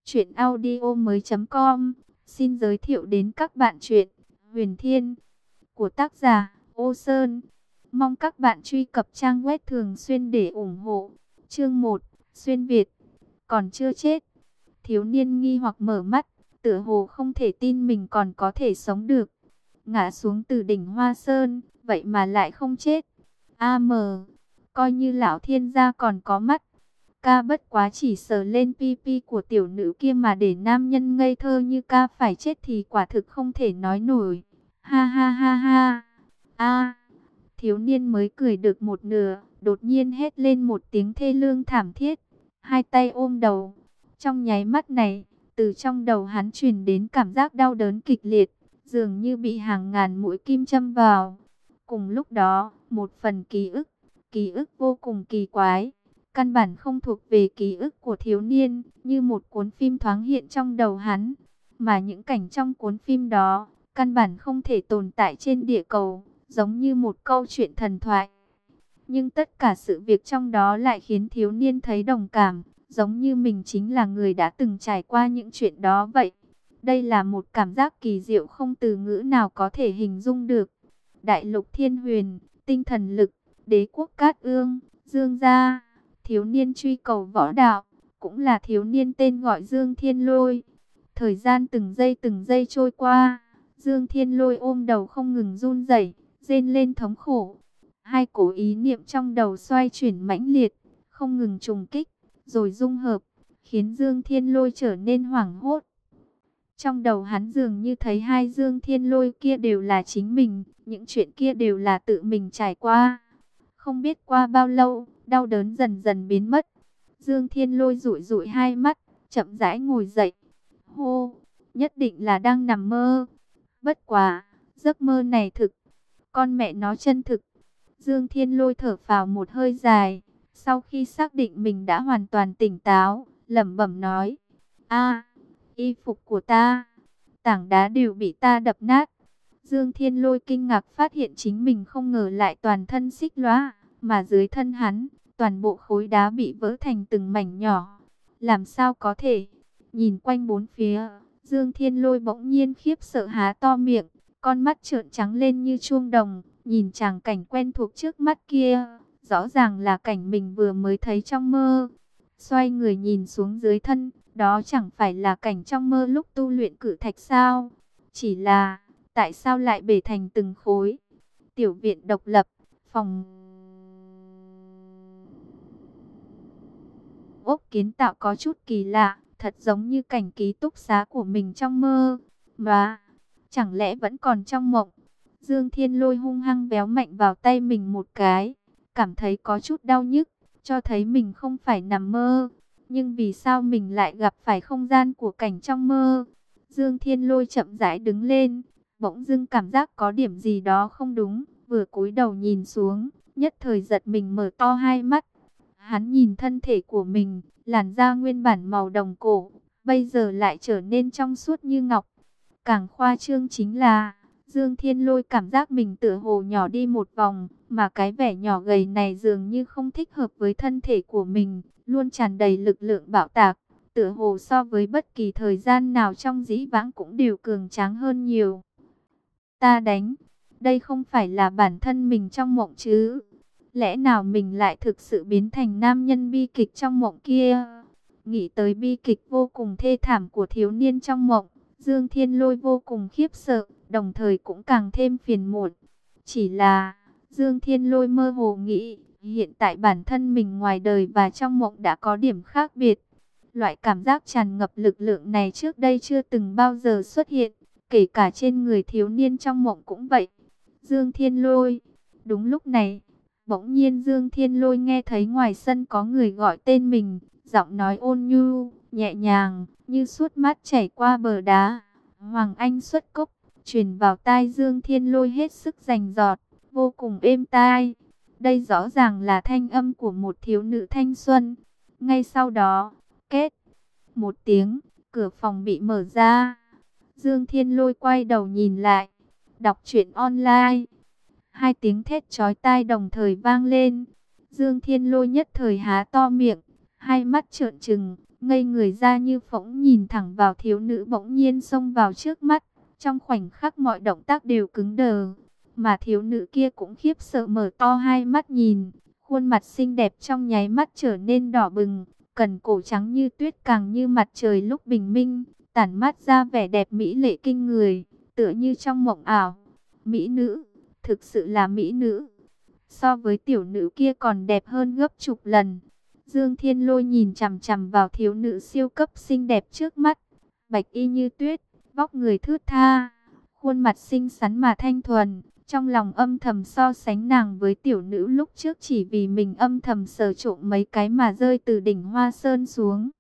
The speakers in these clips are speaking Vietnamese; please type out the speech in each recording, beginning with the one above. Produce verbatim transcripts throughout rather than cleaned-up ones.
Chuyện audio mới com xin giới thiệu đến các bạn chuyện Huyền Thiên của tác giả Ô Sơn. Mong các bạn truy cập trang web thường xuyên để ủng hộ. Chương một, Xuyên Việt. Còn chưa chết. Thiếu niên nghi hoặc mở mắt, tựa hồ không thể tin mình còn có thể sống được. Ngã xuống từ đỉnh Hoa Sơn, vậy mà lại không chết. A mờ, coi như lão thiên gia còn có mắt. Ca bất quá chỉ sờ lên pi pi của tiểu nữ kia mà để nam nhân ngây thơ như ca phải chết thì quả thực không thể nói nổi. Ha ha ha ha. A. Thiếu niên mới cười được một nửa, đột nhiên hét lên một tiếng thê lương thảm thiết, hai tay ôm đầu. Trong nháy mắt này, từ trong đầu hắn truyền đến cảm giác đau đớn kịch liệt, dường như bị hàng ngàn mũi kim châm vào. Cùng lúc đó, một phần ký ức, ký ức vô cùng kỳ quái, căn bản không thuộc về ký ức của thiếu niên, như một cuốn phim thoáng hiện trong đầu hắn. Mà những cảnh trong cuốn phim đó, căn bản không thể tồn tại trên địa cầu, giống như một câu chuyện thần thoại. Nhưng tất cả sự việc trong đó lại khiến thiếu niên thấy đồng cảm, giống như mình chính là người đã từng trải qua những chuyện đó vậy. Đây là một cảm giác kỳ diệu không từ ngữ nào có thể hình dung được. Đại lục Thiên Huyền, tinh thần lực, đế quốc Cát Ương, Dương gia. Thiếu niên truy cầu võ đạo, cũng là thiếu niên tên gọi Dương Thiên Lôi. Thời gian từng giây từng giây trôi qua, Dương Thiên Lôi ôm đầu không ngừng run rẩy, rên lên thống khổ. Hai cổ ý niệm trong đầu xoay chuyển mãnh liệt, không ngừng trùng kích, rồi dung hợp, khiến Dương Thiên Lôi trở nên hoảng hốt. Trong đầu hắn dường như thấy hai Dương Thiên Lôi kia đều là chính mình, những chuyện kia đều là tự mình trải qua. Không biết qua bao lâu, đau đớn dần dần biến mất. Dương Thiên Lôi dụi dụi hai mắt, chậm rãi ngồi dậy. Hô, nhất định là đang nằm mơ. Bất quá, giấc mơ này thực, con mẹ nó chân thực. Dương Thiên Lôi thở phào một hơi dài, sau khi xác định mình đã hoàn toàn tỉnh táo, lẩm bẩm nói: "A, y phục của ta, tảng đá đều bị ta đập nát." Dương Thiên Lôi kinh ngạc phát hiện chính mình không ngờ lại toàn thân xích lóa, mà dưới thân hắn, toàn bộ khối đá bị vỡ thành từng mảnh nhỏ. Làm sao có thể? Nhìn quanh bốn phía, Dương Thiên Lôi bỗng nhiên khiếp sợ há to miệng, con mắt trợn trắng lên như chuông đồng, nhìn tràng cảnh quen thuộc trước mắt kia, rõ ràng là cảnh mình vừa mới thấy trong mơ. Xoay người nhìn xuống dưới thân, đó chẳng phải là cảnh trong mơ lúc tu luyện cự thạch sao? Chỉ là, tại sao lại bể thành từng khối? Tiểu viện độc lập, phòng ốc kiến tạo có chút kỳ lạ, thật giống như cảnh ký túc xá của mình trong mơ. Mà, chẳng lẽ vẫn còn trong mộng? Dương Thiên Lôi hung hăng véo mạnh vào tay mình một cái, cảm thấy có chút đau nhức, cho thấy mình không phải nằm mơ. Nhưng vì sao mình lại gặp phải không gian của cảnh trong mơ? Dương Thiên Lôi chậm rãi đứng lên, bỗng dưng cảm giác có điểm gì đó không đúng, vừa cúi đầu nhìn xuống, nhất thời giật mình mở to hai mắt. Hắn nhìn thân thể của mình, làn da nguyên bản màu đồng cổ, bây giờ lại trở nên trong suốt như ngọc. Càng khoa trương chính là, Dương Thiên Lôi cảm giác mình tựa hồ nhỏ đi một vòng, mà cái vẻ nhỏ gầy này dường như không thích hợp với thân thể của mình, luôn tràn đầy lực lượng bạo tạc, tựa hồ so với bất kỳ thời gian nào trong dĩ vãng cũng đều cường tráng hơn nhiều. Ta đánh, đây không phải là bản thân mình trong mộng chứ? Lẽ nào mình lại thực sự biến thành nam nhân bi kịch trong mộng kia? Nghĩ tới bi kịch vô cùng thê thảm của thiếu niên trong mộng, Dương Thiên Lôi vô cùng khiếp sợ, đồng thời cũng càng thêm phiền muộn. Chỉ là, Dương Thiên Lôi mơ hồ nghĩ, hiện tại bản thân mình ngoài đời và trong mộng đã có điểm khác biệt. Loại cảm giác tràn ngập lực lượng này trước đây chưa từng bao giờ xuất hiện, kể cả trên người thiếu niên trong mộng cũng vậy. Dương Thiên Lôi, đúng lúc này, bỗng nhiên Dương Thiên Lôi nghe thấy ngoài sân có người gọi tên mình, giọng nói ôn nhu, nhẹ nhàng, như suốt mát chảy qua bờ đá. Hoàng Anh xuất cốc, truyền vào tai Dương Thiên Lôi hết sức rành rọt, vô cùng êm tai. Đây rõ ràng là thanh âm của một thiếu nữ thanh xuân. Ngay sau đó, két, một tiếng, cửa phòng bị mở ra. Dương Thiên Lôi quay đầu nhìn lại, đọc truyện online. Hai tiếng thét chói tai đồng thời vang lên. Dương Thiên Lôi nhất thời há to miệng, hai mắt trợn trừng, ngây người ra như phỗng, nhìn thẳng vào thiếu nữ bỗng nhiên xông vào trước mắt. Trong khoảnh khắc mọi động tác đều cứng đờ, mà thiếu nữ kia cũng khiếp sợ mở to hai mắt nhìn. Khuôn mặt xinh đẹp trong nháy mắt trở nên đỏ bừng, cẩn cổ trắng như tuyết càng như mặt trời lúc bình minh, tản mát ra vẻ đẹp mỹ lệ kinh người, tựa như trong mộng ảo. Mỹ nữ, thực sự là mỹ nữ. So với tiểu nữ kia còn đẹp hơn gấp chục lần. Dương Thiên Lôi nhìn chằm chằm vào thiếu nữ siêu cấp xinh đẹp trước mắt, bạch y như tuyết, vóc người thướt tha, khuôn mặt xinh xắn mà thanh thuần. Trong lòng âm thầm so sánh nàng với tiểu nữ lúc trước, chỉ vì mình âm thầm sờ trộm mấy cái mà rơi từ đỉnh Hoa Sơn xuống.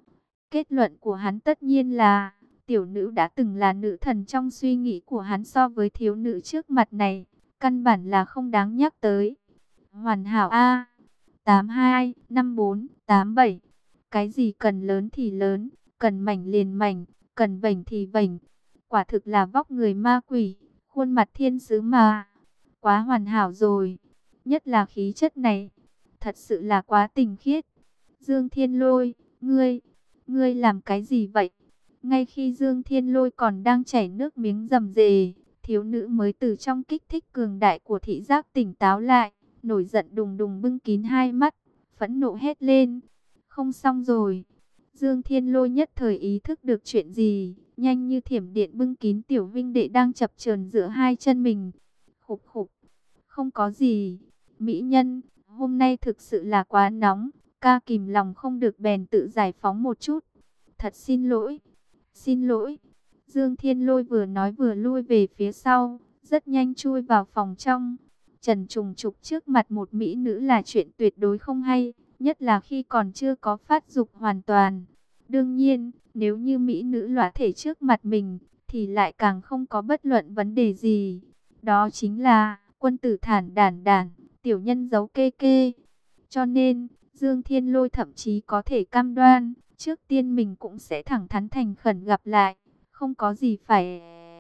Kết luận của hắn tất nhiên là tiểu nữ đã từng là nữ thần trong suy nghĩ của hắn, so với thiếu nữ trước mặt này, căn bản là không đáng nhắc tới. Hoàn hảo A. tám hai, năm bốn, tám bảy. Cái gì cần lớn thì lớn, cần mảnh liền mảnh, cần vành thì vành. Quả thực là vóc người ma quỷ, khuôn mặt thiên sứ mà. Quá hoàn hảo rồi. Nhất là khí chất này, thật sự là quá tinh khiết. Dương Thiên Lôi, ngươi, ngươi làm cái gì vậy? Ngay khi Dương Thiên Lôi còn đang chảy nước miếng rầm rề, thiếu nữ mới từ trong kích thích cường đại của thị giác tỉnh táo lại, nổi giận đùng đùng bưng kín hai mắt, phẫn nộ hét lên. Không xong rồi. Dương Thiên Lôi nhất thời ý thức được chuyện gì, nhanh như thiểm điện bưng kín tiểu vinh đệ đang chập chờn giữa hai chân mình. Khục khục, không có gì. Mỹ nhân, hôm nay thực sự là quá nóng, ca kìm lòng không được bèn tự giải phóng một chút. Thật xin lỗi, xin lỗi. Dương Thiên Lôi vừa nói vừa lui về phía sau, rất nhanh chui vào phòng trong. Trần trùng trục trước mặt một mỹ nữ là chuyện tuyệt đối không hay, nhất là khi còn chưa có phát dục hoàn toàn. Đương nhiên, nếu như mỹ nữ lõa thể trước mặt mình, thì lại càng không có bất luận vấn đề gì. Đó chính là quân tử thản đản đản, tiểu nhân giấu kê kê. Cho nên, Dương Thiên Lôi thậm chí có thể cam đoan, trước tiên mình cũng sẽ thẳng thắn thành khẩn gặp lại, không có gì phải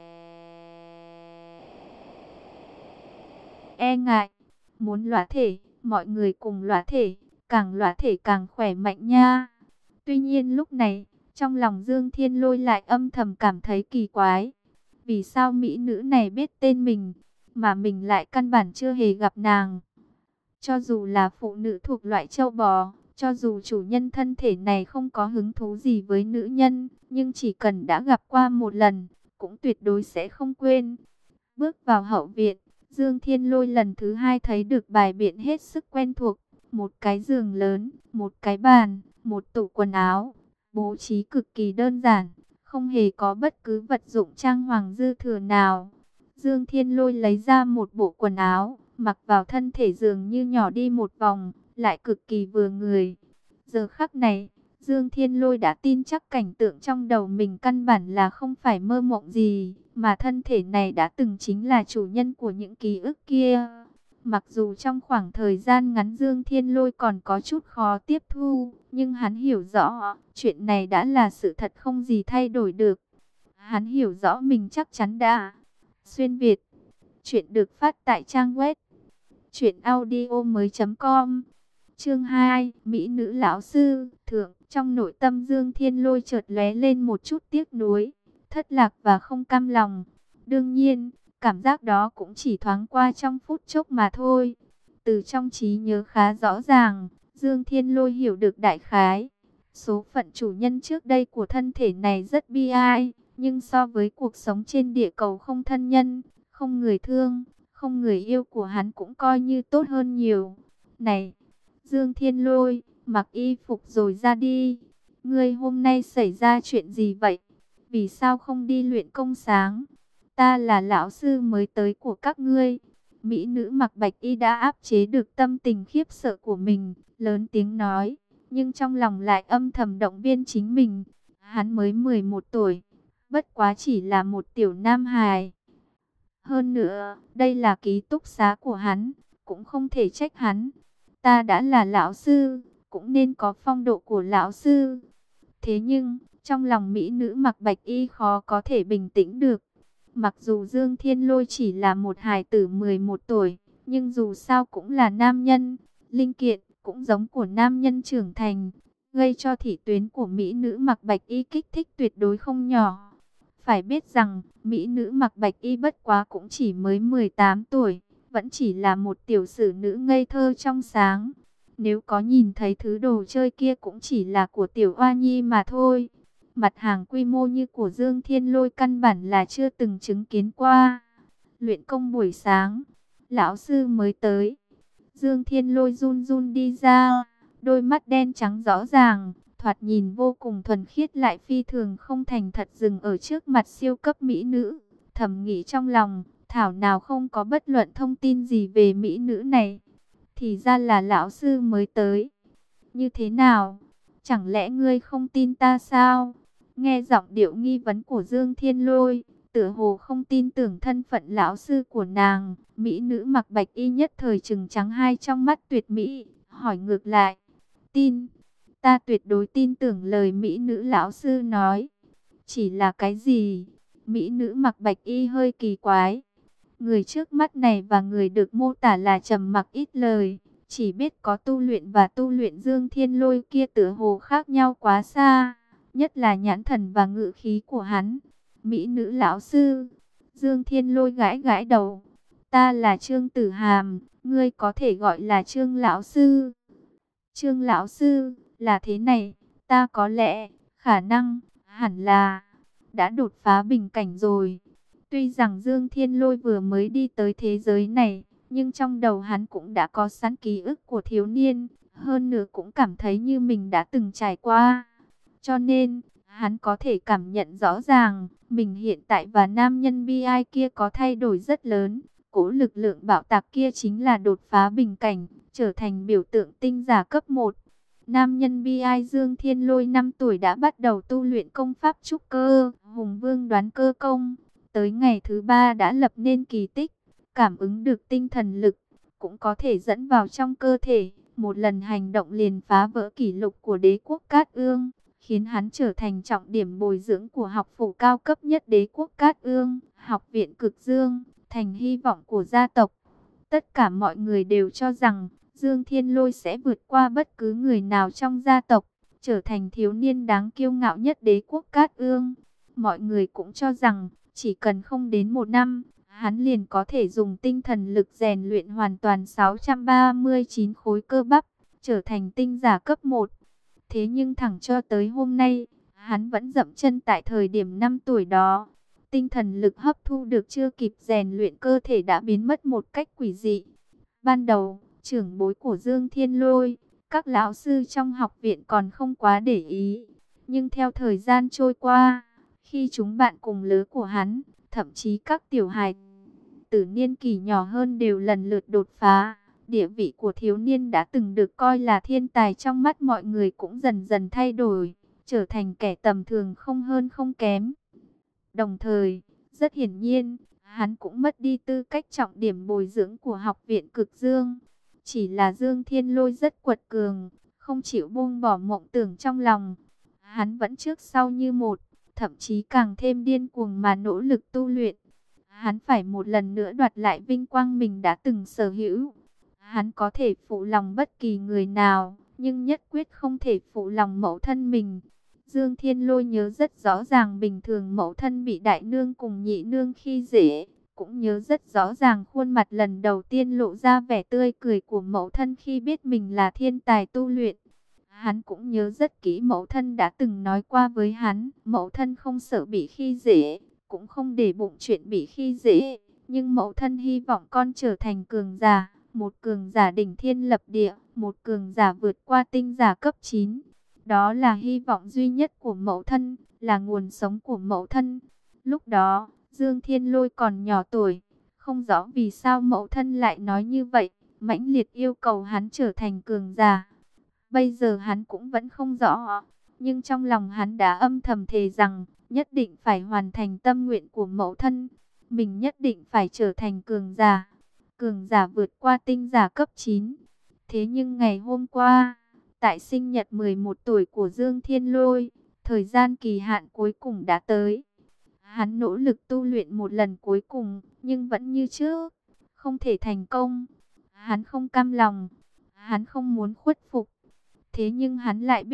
e ngại. Muốn lõa thể, mọi người cùng lõa thể, càng lõa thể càng khỏe mạnh nha. Tuy nhiên lúc này, trong lòng Dương Thiên Lôi lại âm thầm cảm thấy kỳ quái. Vì sao mỹ nữ này biết tên mình, mà mình lại căn bản chưa hề gặp nàng? Cho dù là phụ nữ thuộc loại châu bò, cho dù chủ nhân thân thể này không có hứng thú gì với nữ nhân, nhưng chỉ cần đã gặp qua một lần, cũng tuyệt đối sẽ không quên. Bước vào hậu viện, Dương Thiên Lôi lần thứ hai thấy được bài biện hết sức quen thuộc. Một cái giường lớn, một cái bàn, một tủ quần áo, bố trí cực kỳ đơn giản, không hề có bất cứ vật dụng trang hoàng dư thừa nào. Dương Thiên Lôi lấy ra một bộ quần áo, mặc vào thân thể dường như nhỏ đi một vòng, lại cực kỳ vừa người. Giờ khắc này, Dương Thiên Lôi đã tin chắc cảnh tượng trong đầu mình căn bản là không phải mơ mộng gì, mà thân thể này đã từng chính là chủ nhân của những ký ức kia. Mặc dù trong khoảng thời gian ngắn Dương Thiên Lôi còn có chút khó tiếp thu, nhưng hắn hiểu rõ, chuyện này đã là sự thật không gì thay đổi được. Hắn hiểu rõ mình chắc chắn đã xuyên Việt. Chuyện được phát tại trang web truyện audio mới chấm com. Chương hai, Mỹ nữ lão sư, thượng. Trong nội tâm Dương Thiên Lôi chợt lóe lên một chút tiếc nuối, thất lạc và không cam lòng. Đương nhiên, cảm giác đó cũng chỉ thoáng qua trong phút chốc mà thôi. Từ trong trí nhớ khá rõ ràng, Dương Thiên Lôi hiểu được đại khái. Số phận chủ nhân trước đây của thân thể này rất bi ai, nhưng so với cuộc sống trên địa cầu không thân nhân, không người thương, không người yêu của hắn cũng coi như tốt hơn nhiều. Này, Dương Thiên Lôi, mặc y phục rồi ra đi. Ngươi hôm nay xảy ra chuyện gì vậy? Vì sao không đi luyện công sáng? Ta là lão sư mới tới của các ngươi. Mỹ nữ mặc bạch y đã áp chế được tâm tình khiếp sợ của mình, lớn tiếng nói, nhưng trong lòng lại âm thầm động viên chính mình. Hắn mới mười một tuổi, bất quá chỉ là một tiểu nam hài. Hơn nữa, đây là ký túc xá của hắn, cũng không thể trách hắn. Ta đã là lão sư, cũng nên có phong độ của lão sư. Thế nhưng, trong lòng mỹ nữ mặc bạch y khó có thể bình tĩnh được. Mặc dù Dương Thiên Lôi chỉ là một hài tử mười một tuổi, nhưng dù sao cũng là nam nhân, linh kiện cũng giống của nam nhân trưởng thành. gây cho thị tuyến của mỹ nữ mặc bạch y kích thích tuyệt đối không nhỏ. Phải biết rằng, mỹ nữ mặc bạch y bất quá cũng chỉ mới mười tám tuổi, vẫn chỉ là một tiểu sử nữ ngây thơ trong sáng. Nếu có nhìn thấy thứ đồ chơi kia cũng chỉ là của tiểu oa nhi mà thôi. Mặt hàng quy mô như của Dương Thiên Lôi căn bản là chưa từng chứng kiến qua. Luyện công buổi sáng, lão sư mới tới. Dương Thiên Lôi run run đi ra, đôi mắt đen trắng rõ ràng, thoạt nhìn vô cùng thuần khiết lại phi thường không thành thật dừng ở trước mặt siêu cấp mỹ nữ. Thầm nghĩ trong lòng, thảo nào không có bất luận thông tin gì về mỹ nữ này. Thì ra là lão sư mới tới. Như thế nào? Chẳng lẽ ngươi không tin ta sao? Nghe giọng điệu nghi vấn của Dương Thiên Lôi, tựa hồ không tin tưởng thân phận lão sư của nàng. Mỹ nữ mặc bạch y nhất thời trừng trắng hai trong mắt tuyệt mỹ, hỏi ngược lại. Tin, ta tuyệt đối tin tưởng lời mỹ nữ lão sư nói. Chỉ là cái gì? Mỹ nữ mặc bạch y hơi kỳ quái. Người trước mắt này và người được mô tả là trầm mặc ít lời, chỉ biết có tu luyện và tu luyện. Dương Thiên Lôi kia tựa hồ khác nhau quá xa, nhất là nhãn thần và ngữ khí của hắn. Mỹ nữ lão sư. Dương Thiên Lôi gãi gãi đầu. Ta là Trương Tử Hàm, ngươi có thể gọi là Trương lão sư. Trương lão sư, là thế này, ta có lẽ, khả năng, hẳn là đã đột phá bình cảnh rồi. Tuy rằng Dương Thiên Lôi vừa mới đi tới thế giới này, nhưng trong đầu hắn cũng đã có sẵn ký ức của thiếu niên, hơn nữa cũng cảm thấy như mình đã từng trải qua. Cho nên, hắn có thể cảm nhận rõ ràng, mình hiện tại và nam nhân bi ai kia có thay đổi rất lớn. Cỗ lực lượng bạo tạc kia chính là đột phá bình cảnh, trở thành biểu tượng tinh giả cấp một. Nam nhân bi ai Dương Thiên Lôi năm tuổi đã bắt đầu tu luyện công pháp trúc cơ, hùng vương đoán cơ công. Tới ngày thứ ba đã lập nên kỳ tích, cảm ứng được tinh thần lực, cũng có thể dẫn vào trong cơ thể. Một lần hành động liền phá vỡ kỷ lục của đế quốc Cát Ương, khiến hắn trở thành trọng điểm bồi dưỡng của học phủ cao cấp nhất đế quốc Cát Ương, học viện Cực Dương, thành hy vọng của gia tộc. Tất cả mọi người đều cho rằng Dương Thiên Lôi sẽ vượt qua bất cứ người nào trong gia tộc, trở thành thiếu niên đáng kiêu ngạo nhất đế quốc Cát Ương. Mọi người cũng cho rằng chỉ cần không đến một năm, hắn liền có thể dùng tinh thần lực rèn luyện hoàn toàn sáu trăm ba mươi chín khối cơ bắp, trở thành tinh giả cấp một. Thế nhưng thẳng cho tới hôm nay, hắn vẫn dậm chân tại thời điểm năm tuổi đó. Tinh thần lực hấp thu được chưa kịp rèn luyện cơ thể đã biến mất một cách quỷ dị. Ban đầu, trưởng bối của Dương Thiên Lôi, các lão sư trong học viện còn không quá để ý. Nhưng theo thời gian trôi qua, khi chúng bạn cùng lứa của hắn, thậm chí các tiểu hài tử niên kỷ nhỏ hơn đều lần lượt đột phá, địa vị của thiếu niên đã từng được coi là thiên tài trong mắt mọi người cũng dần dần thay đổi, trở thành kẻ tầm thường không hơn không kém. Đồng thời, rất hiển nhiên, hắn cũng mất đi tư cách trọng điểm bồi dưỡng của học viện Cực Dương. Chỉ là Dương Thiên Lôi rất quật cường, không chịu buông bỏ mộng tưởng trong lòng. Hắn vẫn trước sau như một, thậm chí càng thêm điên cuồng mà nỗ lực tu luyện. Hắn phải một lần nữa đoạt lại vinh quang mình đã từng sở hữu. Hắn có thể phụ lòng bất kỳ người nào, nhưng nhất quyết không thể phụ lòng mẫu thân mình. Dương Thiên Lôi nhớ rất rõ ràng bình thường mẫu thân bị đại nương cùng nhị nương khi dễ. Cũng nhớ rất rõ ràng khuôn mặt lần đầu tiên lộ ra vẻ tươi cười của mẫu thân khi biết mình là thiên tài tu luyện. Hắn cũng nhớ rất kỹ mẫu thân đã từng nói qua với hắn, mẫu thân không sợ bị khi dễ, cũng không để bụng chuyện bị khi dễ, nhưng mẫu thân hy vọng con trở thành cường giả, một cường giả đỉnh thiên lập địa, một cường giả vượt qua tinh giả cấp chín. Đó là hy vọng duy nhất của mẫu thân, là nguồn sống của mẫu thân. Lúc đó, Dương Thiên Lôi còn nhỏ tuổi, không rõ vì sao mẫu thân lại nói như vậy, mãnh liệt yêu cầu hắn trở thành cường giả. Bây giờ hắn cũng vẫn không rõ, nhưng trong lòng hắn đã âm thầm thề rằng, nhất định phải hoàn thành tâm nguyện của mẫu thân. Mình nhất định phải trở thành cường giả, cường giả vượt qua tinh giả cấp chín. Thế nhưng ngày hôm qua, tại sinh nhật mười một tuổi của Dương Thiên Lôi, thời gian kỳ hạn cuối cùng đã tới. Hắn nỗ lực tu luyện một lần cuối cùng, nhưng vẫn như trước, không thể thành công. Hắn không cam lòng, hắn không muốn khuất phục. Thế nhưng hắn lại biết,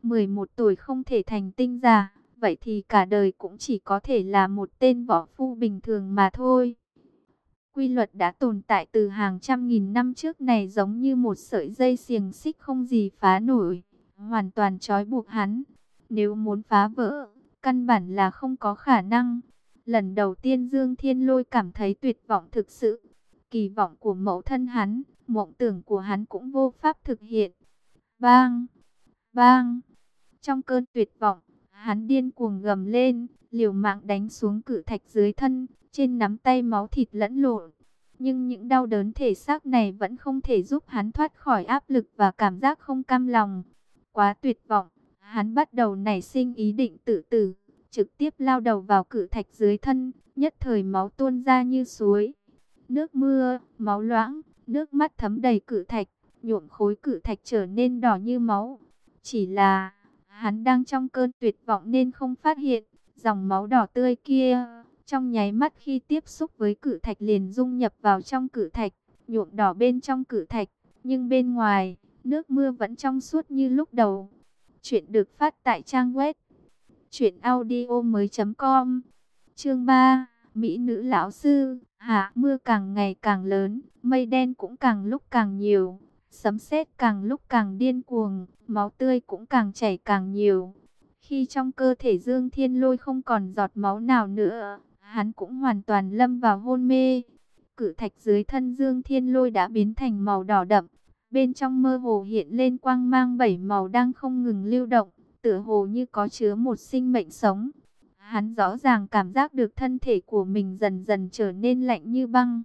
mười một tuổi không thể thành tinh giả, vậy thì cả đời cũng chỉ có thể là một tên võ phu bình thường mà thôi. Quy luật đã tồn tại từ hàng trăm nghìn năm trước này giống như một sợi dây xiềng xích không gì phá nổi, hoàn toàn trói buộc hắn. Nếu muốn phá vỡ, căn bản là không có khả năng. Lần đầu tiên Dương Thiên Lôi cảm thấy tuyệt vọng thực sự. Kỳ vọng của mẫu thân hắn, mộng tưởng của hắn cũng vô pháp thực hiện. Bang! Bang! Trong cơn tuyệt vọng, hắn điên cuồng gầm lên, liều mạng đánh xuống cự thạch dưới thân, trên nắm tay máu thịt lẫn lộn. Nhưng những đau đớn thể xác này vẫn không thể giúp hắn thoát khỏi áp lực và cảm giác không cam lòng. Quá tuyệt vọng, hắn bắt đầu nảy sinh ý định tự tử, trực tiếp lao đầu vào cự thạch dưới thân, nhất thời máu tuôn ra như suối. Nước mưa, máu loãng, nước mắt thấm đầy cự thạch, nhuộm khối cự thạch trở nên đỏ như máu. Chỉ là hắn đang trong cơn tuyệt vọng nên không phát hiện, dòng máu đỏ tươi kia, trong nháy mắt khi tiếp xúc với cự thạch liền dung nhập vào trong cự thạch, nhuộm đỏ bên trong cự thạch, nhưng bên ngoài, nước mưa vẫn trong suốt như lúc đầu. Chuyện được phát tại trang web truyện audio mới chấm com. Chương ba, Mỹ nữ lão sư. Hạ mưa càng ngày càng lớn, mây đen cũng càng lúc càng nhiều, sấm sét càng lúc càng điên cuồng, máu tươi cũng càng chảy càng nhiều. Khi trong cơ thể Dương Thiên Lôi không còn giọt máu nào nữa, hắn cũng hoàn toàn lâm vào hôn mê. Cự thạch dưới thân Dương Thiên Lôi đã biến thành màu đỏ đậm, bên trong mơ hồ hiện lên quang mang bảy màu đang không ngừng lưu động, tựa hồ như có chứa một sinh mệnh sống. Hắn rõ ràng cảm giác được thân thể của mình dần dần trở nên lạnh như băng.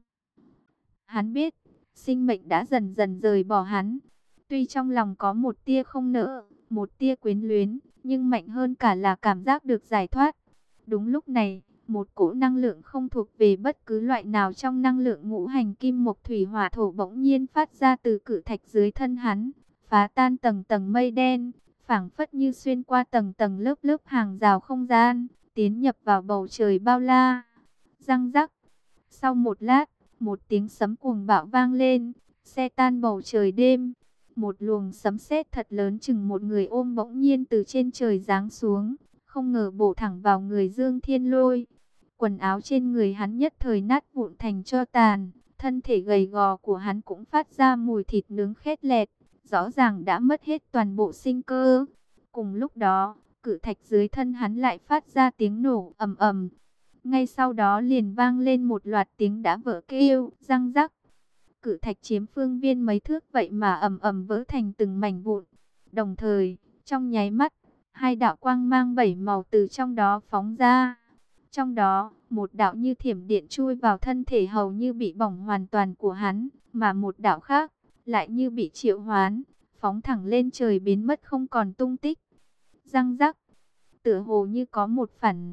Hắn biết, sinh mệnh đã dần dần rời bỏ hắn. Tuy trong lòng có một tia không nỡ, một tia quyến luyến, nhưng mạnh hơn cả là cảm giác được giải thoát. Đúng lúc này, một cỗ năng lượng không thuộc về bất cứ loại nào trong năng lượng ngũ hành kim mộc thủy hỏa thổ bỗng nhiên phát ra từ cự thạch dưới thân hắn, phá tan tầng tầng mây đen, phảng phất như xuyên qua tầng tầng lớp lớp hàng rào không gian, tiến nhập vào bầu trời bao la. Răng rắc. Sau một lát, một tiếng sấm cuồng bạo vang lên, xé tan bầu trời đêm. Một luồng sấm sét thật lớn chừng một người ôm bỗng nhiên từ trên trời giáng xuống, không ngờ bổ thẳng vào người Dương Thiên Lôi. Quần áo trên người hắn nhất thời nát vụn thành tro tàn, thân thể gầy gò của hắn cũng phát ra mùi thịt nướng khét lẹt, rõ ràng đã mất hết toàn bộ sinh cơ. Cùng lúc đó, cự thạch dưới thân hắn lại phát ra tiếng nổ ầm ầm. Ngay sau đó liền vang lên một loạt tiếng đã vỡ kêu, răng rắc. Cự thạch chiếm phương viên mấy thước vậy mà ầm ầm vỡ thành từng mảnh vụn. Đồng thời, trong nháy mắt, hai đạo quang mang bảy màu từ trong đó phóng ra. Trong đó, một đạo như thiểm điện chui vào thân thể hầu như bị bỏng hoàn toàn của hắn, mà một đạo khác lại như bị triệu hoán, phóng thẳng lên trời biến mất không còn tung tích. Răng rắc, tựa hồ như có một phản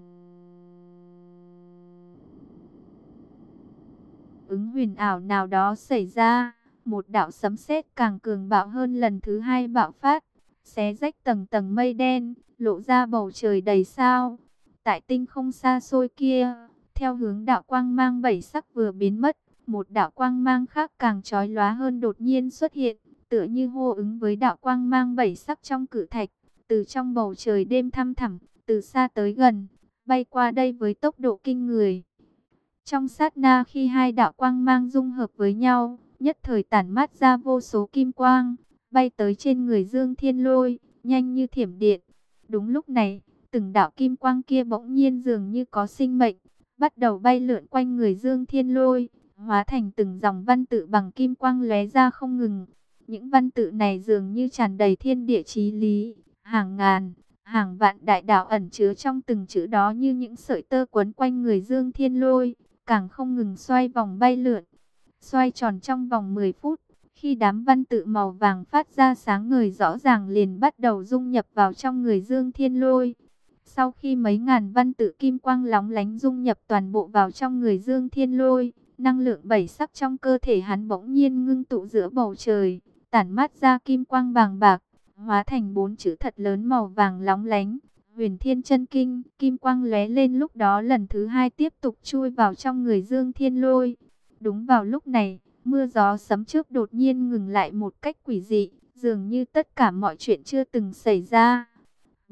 ứng huyền ảo nào đó xảy ra, một đạo sấm sét càng cường bạo hơn lần thứ hai bạo phát, xé rách tầng tầng mây đen, lộ ra bầu trời đầy sao. Tại tinh không xa xôi kia, theo hướng đạo quang mang bảy sắc vừa biến mất, một đạo quang mang khác càng chói lóa hơn đột nhiên xuất hiện, tựa như hô ứng với đạo quang mang bảy sắc trong cự thạch, từ trong bầu trời đêm thăm thẳm, từ xa tới gần, bay qua đây với tốc độ kinh người. Trong sát na khi hai đạo quang mang dung hợp với nhau, nhất thời tản mát ra vô số kim quang, bay tới trên người Dương Thiên Lôi, nhanh như thiểm điện. Đúng lúc này, từng đạo kim quang kia bỗng nhiên dường như có sinh mệnh, bắt đầu bay lượn quanh người Dương Thiên Lôi, hóa thành từng dòng văn tự bằng kim quang lóe ra không ngừng. Những văn tự này dường như tràn đầy thiên địa chí lý, hàng ngàn, hàng vạn đại đạo ẩn chứa trong từng chữ đó như những sợi tơ quấn quanh người Dương Thiên Lôi, càng không ngừng xoay vòng bay lượn, xoay tròn trong vòng mười phút. Khi đám văn tự màu vàng phát ra sáng ngời rõ ràng liền bắt đầu dung nhập vào trong người Dương Thiên Lôi. Sau khi mấy ngàn văn tự kim quang lóng lánh dung nhập toàn bộ vào trong người Dương Thiên Lôi, năng lượng bảy sắc trong cơ thể hắn bỗng nhiên ngưng tụ giữa bầu trời, tản mát ra kim quang bàng bạc, hóa thành bốn chữ thật lớn màu vàng lóng lánh. Huyền Thiên Chân Kinh. Kim quang lóe lên lúc đó lần thứ hai tiếp tục chui vào trong người Dương Thiên Lôi. Đúng vào lúc này, mưa gió sấm chớp đột nhiên ngừng lại một cách quỷ dị, dường như tất cả mọi chuyện chưa từng xảy ra.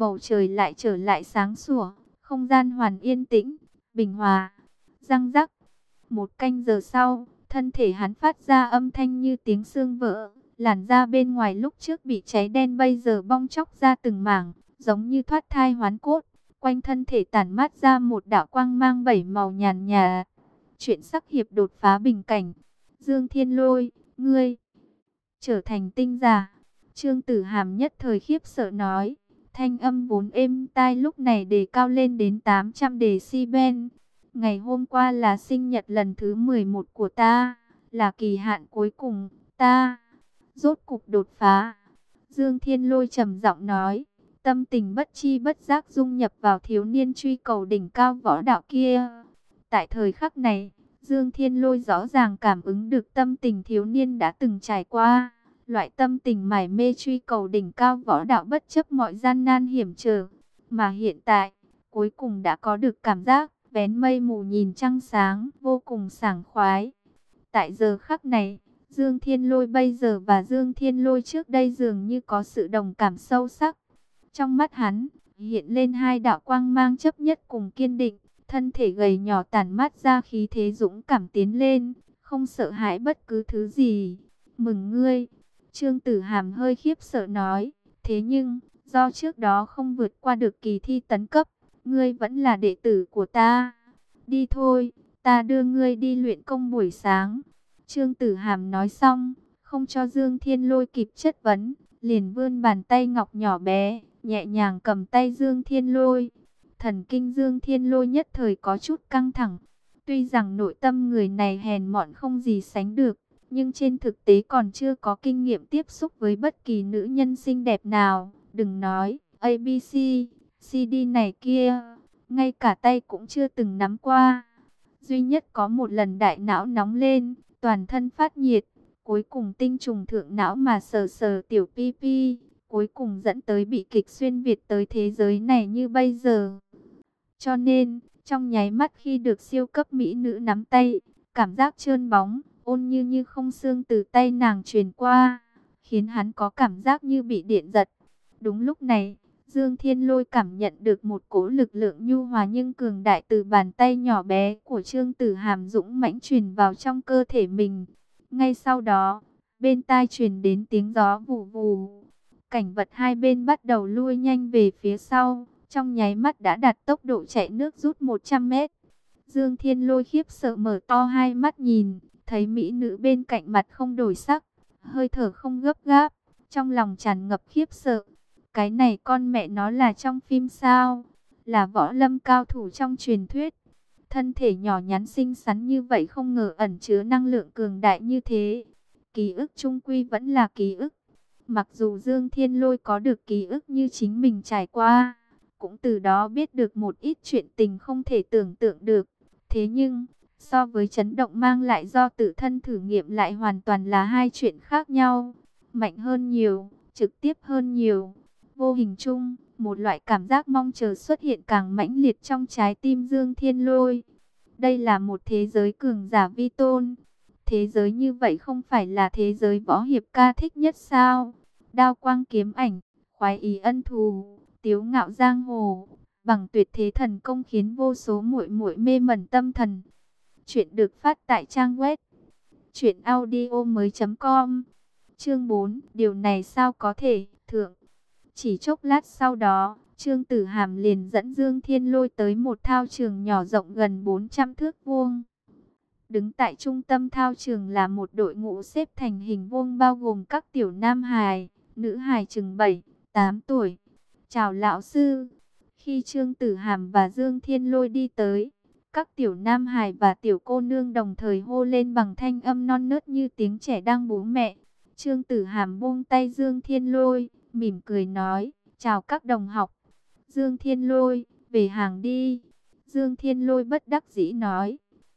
bầu trời lại trở lại sáng sủa, không gian hoàn yên tĩnh, bình hòa. Răng rắc, một canh giờ sau, thân thể hắn phát ra âm thanh như tiếng xương vỡ. Làn da bên ngoài lúc trước bị cháy đen bây giờ bong chóc ra từng mảng, giống như thoát thai hoán cốt. Quanh thân thể tản mát ra một đạo quang mang bảy màu nhàn nhạt. Chuyện sắc hiệp đột phá bình cảnh. Dương Thiên Lôi, ngươi trở thành tinh giả. Trương Tử Hàm nhất thời khiếp sợ nói. Thanh âm vốn êm tai lúc này đề cao lên đến tám trăm decibel. Ngày hôm qua là sinh nhật lần thứ mười một của ta, là kỳ hạn cuối cùng, ta rốt cục đột phá. Dương Thiên Lôi trầm giọng nói, tâm tình bất chi bất giác dung nhập vào thiếu niên truy cầu đỉnh cao võ đạo kia. Tại thời khắc này, Dương Thiên Lôi rõ ràng cảm ứng được tâm tình thiếu niên đã từng trải qua. Loại tâm tình mải mê truy cầu đỉnh cao võ đạo bất chấp mọi gian nan hiểm trở. Mà hiện tại, cuối cùng đã có được cảm giác vén mây mù nhìn trăng sáng, vô cùng sảng khoái. Tại giờ khắc này, Dương Thiên Lôi bây giờ và Dương Thiên Lôi trước đây dường như có sự đồng cảm sâu sắc. Trong mắt hắn, hiện lên hai đạo quang mang chấp nhất cùng kiên định, thân thể gầy nhỏ tản mát ra khí thế dũng cảm tiến lên, không sợ hãi bất cứ thứ gì. Mừng ngươi, Trương Tử Hàm hơi khiếp sợ nói, thế nhưng, do trước đó không vượt qua được kỳ thi tấn cấp, ngươi vẫn là đệ tử của ta. Đi thôi, ta đưa ngươi đi luyện công buổi sáng. Trương Tử Hàm nói xong, không cho Dương Thiên Lôi kịp chất vấn, liền vươn bàn tay ngọc nhỏ bé, nhẹ nhàng cầm tay Dương Thiên Lôi. Thần kinh Dương Thiên Lôi nhất thời có chút căng thẳng. Tuy rằng nội tâm người này hèn mọn không gì sánh được, nhưng trên thực tế còn chưa có kinh nghiệm tiếp xúc với bất kỳ nữ nhân xinh đẹp nào. Đừng nói a bê xê, xê đê này kia, ngay cả tay cũng chưa từng nắm qua. Duy nhất có một lần đại não nóng lên, toàn thân phát nhiệt, cuối cùng tinh trùng thượng não mà sờ sờ tiểu pi pi, cuối cùng dẫn tới bị kịch xuyên Việt tới thế giới này như bây giờ. Cho nên, trong nháy mắt khi được siêu cấp mỹ nữ nắm tay, cảm giác trơn bóng, ôn như như không xương từ tay nàng truyền qua, khiến hắn có cảm giác như bị điện giật. Đúng lúc này, Dương Thiên Lôi cảm nhận được một cỗ lực lượng nhu hòa nhưng cường đại từ bàn tay nhỏ bé của Trương Tử Hàm dũng mãnh truyền vào trong cơ thể mình. Ngay sau đó, bên tai truyền đến tiếng gió vù vù. Cảnh vật hai bên bắt đầu lui nhanh về phía sau, trong nháy mắt đã đạt tốc độ chạy nước rút một trăm mét. Dương Thiên Lôi khiếp sợ mở to hai mắt nhìn, thấy mỹ nữ bên cạnh mặt không đổi sắc, hơi thở không gấp gáp, trong lòng tràn ngập khiếp sợ. Cái này con mẹ nó là trong phim sao? Là võ lâm cao thủ trong truyền thuyết. Thân thể nhỏ nhắn xinh xắn như vậy không ngờ ẩn chứa năng lượng cường đại như thế. Ký ức chung quy vẫn là ký ức. Mặc dù Dương Thiên Lôi có được ký ức như chính mình trải qua, cũng từ đó biết được một ít chuyện tình không thể tưởng tượng được. Thế nhưng, so với chấn động mang lại do tự thân thử nghiệm lại hoàn toàn là hai chuyện khác nhau. Mạnh hơn nhiều, trực tiếp hơn nhiều. Vô hình chung, một loại cảm giác mong chờ xuất hiện càng mãnh liệt trong trái tim Dương Thiên Lôi. Đây là một thế giới cường giả vi tôn. Thế giới như vậy không phải là thế giới võ hiệp ca thích nhất sao? Đao quang kiếm ảnh, khoái ý ân thù, tiếu ngạo giang hồ, bằng tuyệt thế thần công khiến vô số muội muội mê mẩn tâm thần. Chuyện được phát tại trang web truyện audio mới chấm com. Chương bốn, điều này sao có thể, thượng. Chỉ chốc lát sau đó, Trương Tử Hàm liền dẫn Dương Thiên Lôi tới một thao trường nhỏ rộng gần bốn trăm thước vuông. Đứng tại trung tâm thao trường là một đội ngũ xếp thành hình vuông bao gồm các tiểu nam hài, nữ hài chừng bảy, tám tuổi. Chào lão sư. Khi Trương Tử Hàm và Dương Thiên Lôi đi tới, các tiểu nam hài và tiểu cô nương đồng thời hô lên bằng thanh âm non nớt như tiếng trẻ đang bú mẹ. Trương Tử Hàm buông tay Dương Thiên Lôi, mỉm cười nói, chào các đồng học. Dương Thiên Lôi, về hàng đi. Dương Thiên Lôi bất đắc dĩ nói,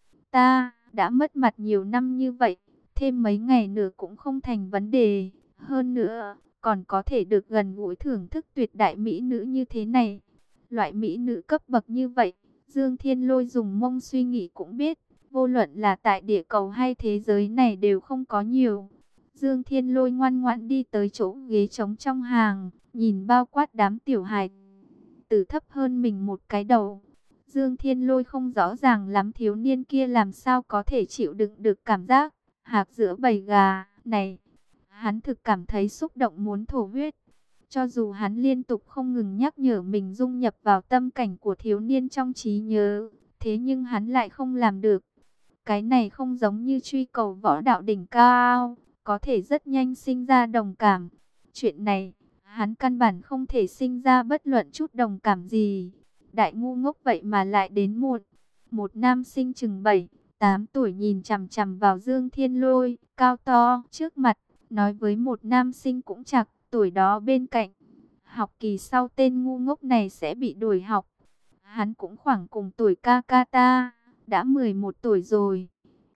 ta đã mất mặt nhiều năm như vậy, thêm mấy ngày nữa cũng không thành vấn đề. Hơn nữa, còn có thể được gần gũi thưởng thức tuyệt đại mỹ nữ như thế này. Loại mỹ nữ cấp bậc như vậy, Dương Thiên Lôi dùng mông suy nghĩ cũng biết, vô luận là tại địa cầu hay thế giới này đều không có nhiều. Dương Thiên Lôi ngoan ngoãn đi tới chỗ ghế trống trong hàng, nhìn bao quát đám tiểu hài tử thấp hơn mình một cái đầu. Dương Thiên Lôi không rõ ràng lắm thiếu niên kia làm sao có thể chịu đựng được cảm giác hạc giữa bầy gà này. Hắn thực cảm thấy xúc động muốn thổ huyết. Cho dù hắn liên tục không ngừng nhắc nhở mình dung nhập vào tâm cảnh của thiếu niên trong trí nhớ, thế nhưng hắn lại không làm được. Cái này không giống như truy cầu võ đạo đỉnh cao, có thể rất nhanh sinh ra đồng cảm. Chuyện này, hắn căn bản không thể sinh ra bất luận chút đồng cảm gì. Đại ngu ngốc vậy mà lại đến muộn. Một nam sinh chừng bảy, tám tuổi nhìn chằm chằm vào Dương Thiên Lôi, cao to, trước mặt, nói với một nam sinh cũng chạc tuổi đó bên cạnh. Học kỳ sau tên ngu ngốc này sẽ bị đuổi học. Hắn cũng khoảng cùng tuổi Kakata, đã mười một tuổi rồi.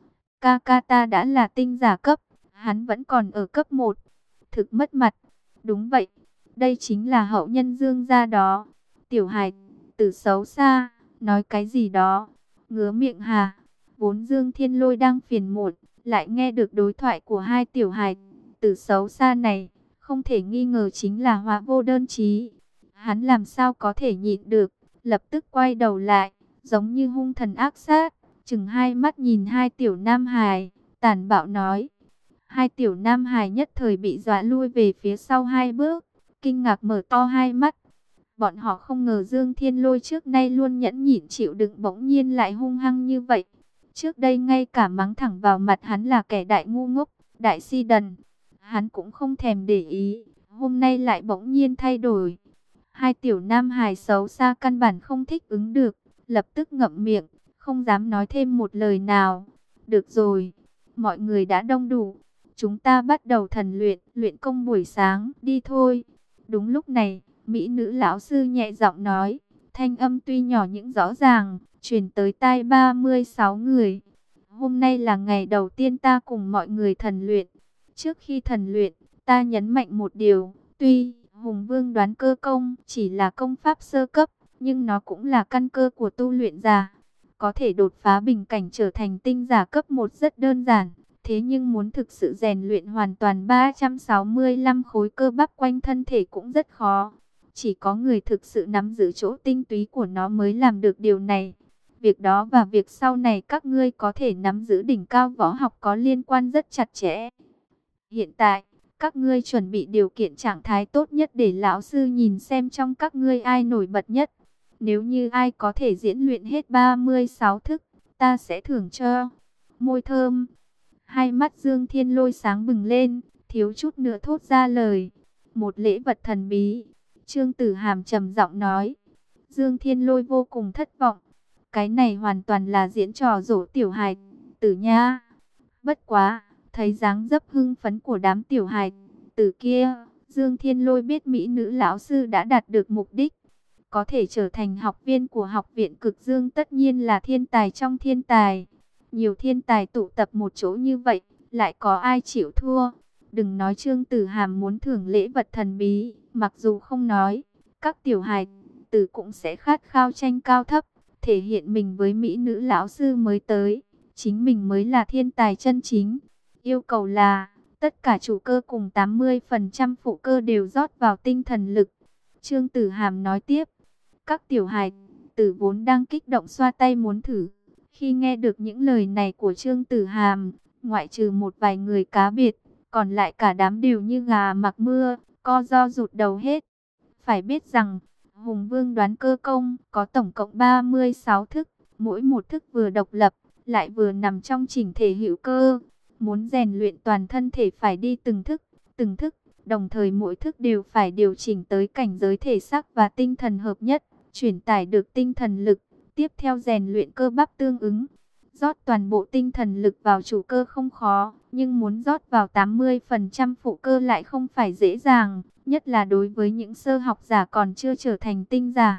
Kakata đã là tinh giả cấp, hắn vẫn còn ở cấp một. Thực mất mặt. Đúng vậy, đây chính là hậu nhân Dương gia đó. Tiểu hài tử xấu xa, nói cái gì đó, ngứa miệng hà. Vốn Dương Thiên Lôi đang phiền muộn, lại nghe được đối thoại của hai tiểu hài tử xấu xa này, không thể nghi ngờ chính là hóa vô đơn chí. Hắn làm sao có thể nhịn được, lập tức quay đầu lại, giống như hung thần ác sát, chừng hai mắt nhìn hai tiểu nam hài, tàn bạo nói. Hai tiểu nam hài nhất thời bị dọa lui về phía sau hai bước, kinh ngạc mở to hai mắt. Bọn họ không ngờ Dương Thiên Lôi trước nay luôn nhẫn nhịn chịu đựng bỗng nhiên lại hung hăng như vậy. Trước đây ngay cả mắng thẳng vào mặt hắn là kẻ đại ngu ngốc, đại si đần, hắn cũng không thèm để ý, hôm nay lại bỗng nhiên thay đổi. Hai tiểu nam hài xấu xa căn bản không thích ứng được, lập tức ngậm miệng, không dám nói thêm một lời nào. Được rồi, mọi người đã đông đủ, chúng ta bắt đầu thần luyện, luyện công buổi sáng, đi thôi. Đúng lúc này, mỹ nữ lão sư nhẹ giọng nói, thanh âm tuy nhỏ nhưng rõ ràng, truyền tới tai ba mươi sáu người. Hôm nay là ngày đầu tiên ta cùng mọi người thần luyện. Trước khi thần luyện, ta nhấn mạnh một điều, tuy Hùng Vương đoán cơ công chỉ là công pháp sơ cấp, nhưng nó cũng là căn cơ của tu luyện giả. Có thể đột phá bình cảnh trở thành tinh giả cấp một rất đơn giản. Thế nhưng muốn thực sự rèn luyện hoàn toàn ba trăm sáu mươi lăm khối cơ bắp quanh thân thể cũng rất khó. Chỉ có người thực sự nắm giữ chỗ tinh túy của nó mới làm được điều này. Việc đó và việc sau này các ngươi có thể nắm giữ đỉnh cao võ học có liên quan rất chặt chẽ. Hiện tại, các ngươi chuẩn bị điều kiện trạng thái tốt nhất để lão sư nhìn xem trong các ngươi ai nổi bật nhất. Nếu như ai có thể diễn luyện hết ba mươi sáu thức, ta sẽ thưởng cho. Môi thơm. Hai mắt Dương Thiên Lôi sáng bừng lên, thiếu chút nữa thốt ra lời. Một lễ vật thần bí. Trương Tử Hàm trầm giọng nói. Dương Thiên Lôi vô cùng thất vọng. Cái này hoàn toàn là diễn trò dỗ tiểu hài tử nha. Bất quá, thấy dáng dấp hưng phấn của đám tiểu hài tử kia, Dương Thiên Lôi biết mỹ nữ lão sư đã đạt được mục đích. Có thể trở thành học viên của học viện Cực Dương tất nhiên là thiên tài trong thiên tài. Nhiều thiên tài tụ tập một chỗ như vậy, lại có ai chịu thua? Đừng nói Trương Tử Hàm muốn thưởng lễ vật thần bí, mặc dù không nói, các tiểu hài tử cũng sẽ khát khao tranh cao thấp, thể hiện mình với mỹ nữ lão sư mới tới, chính mình mới là thiên tài chân chính. Yêu cầu là, tất cả chủ cơ cùng tám mươi phần trăm phụ cơ đều rót vào tinh thần lực. Trương Tử Hàm nói tiếp, các tiểu hài tử vốn đang kích động xoa tay muốn thử. Khi nghe được những lời này của Trương Tử Hàm, ngoại trừ một vài người cá biệt, còn lại cả đám đều như gà mặc mưa, co ro rụt đầu hết. Phải biết rằng, Hùng Vương đoán cơ công có tổng cộng ba mươi sáu thức, mỗi một thức vừa độc lập, lại vừa nằm trong chỉnh thể hữu cơ. Muốn rèn luyện toàn thân thể phải đi từng thức, từng thức, đồng thời mỗi thức đều phải điều chỉnh tới cảnh giới thể xác và tinh thần hợp nhất, truyền tải được tinh thần lực. Tiếp theo rèn luyện cơ bắp tương ứng, rót toàn bộ tinh thần lực vào chủ cơ không khó, nhưng muốn rót vào tám mươi phần trăm phụ cơ lại không phải dễ dàng, nhất là đối với những sơ học giả còn chưa trở thành tinh giả.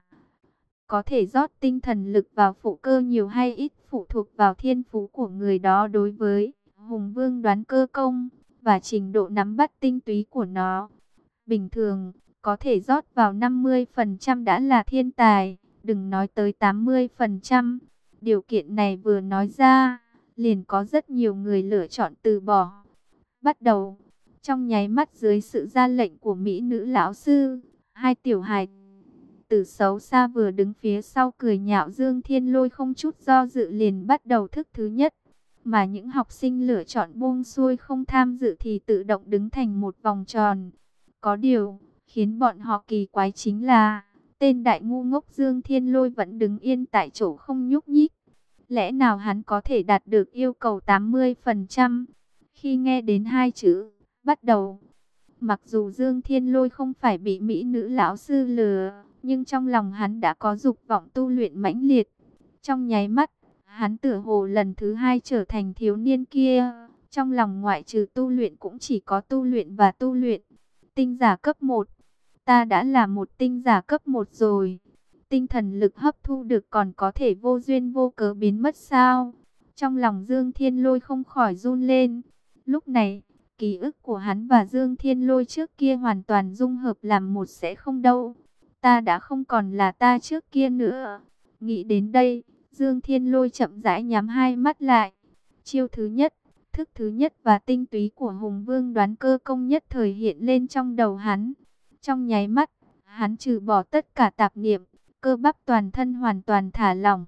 Có thể rót tinh thần lực vào phụ cơ nhiều hay ít phụ thuộc vào thiên phú của người đó đối với Hùng Vương đoán cơ công và trình độ nắm bắt tinh túy của nó. Bình thường, có thể rót vào năm mươi phần trăm đã là thiên tài. Đừng nói tới tám mươi phần trăm. Điều kiện này vừa nói ra, liền có rất nhiều người lựa chọn từ bỏ. Bắt đầu, trong nháy mắt dưới sự ra lệnh của mỹ nữ lão sư, hai tiểu hài tử xấu xa vừa đứng phía sau cười nhạo Dương Thiên Lôi không chút do dự liền bắt đầu thức thứ nhất. Mà những học sinh lựa chọn buông xuôi không tham dự thì tự động đứng thành một vòng tròn. Có điều, khiến bọn họ kỳ quái chính là, tên đại ngu ngốc Dương Thiên Lôi vẫn đứng yên tại chỗ không nhúc nhích. Lẽ nào hắn có thể đạt được yêu cầu tám mươi phần trăm? Khi nghe đến hai chữ, bắt đầu. Mặc dù Dương Thiên Lôi không phải bị mỹ nữ lão sư lừa, nhưng trong lòng hắn đã có dục vọng tu luyện mãnh liệt. Trong nháy mắt, hắn tựa hồ lần thứ hai trở thành thiếu niên kia. Trong lòng ngoại trừ tu luyện cũng chỉ có tu luyện và tu luyện. Tinh giả cấp một. Ta đã là một tinh giả cấp một rồi. Tinh thần lực hấp thu được còn có thể vô duyên vô cớ biến mất sao? Trong lòng Dương Thiên Lôi không khỏi run lên. Lúc này, ký ức của hắn và Dương Thiên Lôi trước kia hoàn toàn dung hợp làm một sẽ không đâu. Ta đã không còn là ta trước kia nữa. Nghĩ đến đây, Dương Thiên Lôi chậm rãi nhắm hai mắt lại. Chiêu thứ nhất, thức thứ nhất và tinh túy của Hùng Vương đoán cơ công nhất thời hiện lên trong đầu hắn. Trong nháy mắt, hắn trừ bỏ tất cả tạp niệm, cơ bắp toàn thân hoàn toàn thả lỏng.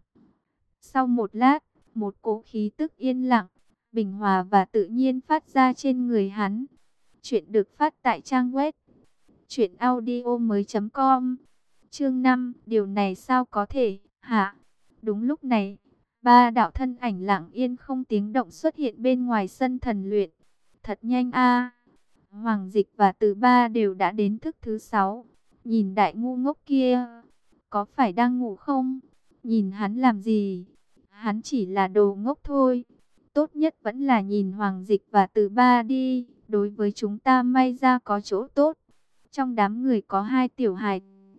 Sau một lát, một cỗ khí tức yên lặng, bình hòa và tự nhiên phát ra trên người hắn. Chuyện được phát tại trang web truyện audio mới chấm com. Chương năm, điều này sao có thể, hả? Đúng lúc này, ba đạo thân ảnh lặng yên không tiếng động xuất hiện bên ngoài sân thần luyện. Thật nhanh a. Hoàng Dịch và Từ Ba đều đã đến thức thứ sáu. Nhìn đại ngu ngốc kia, có phải đang ngủ không? Nhìn hắn làm gì? Hắn chỉ là đồ ngốc thôi. Tốt nhất vẫn là nhìn Hoàng Dịch và Từ Ba đi. Đối với chúng ta may ra có chỗ tốt. Trong đám người có hai tiểu hài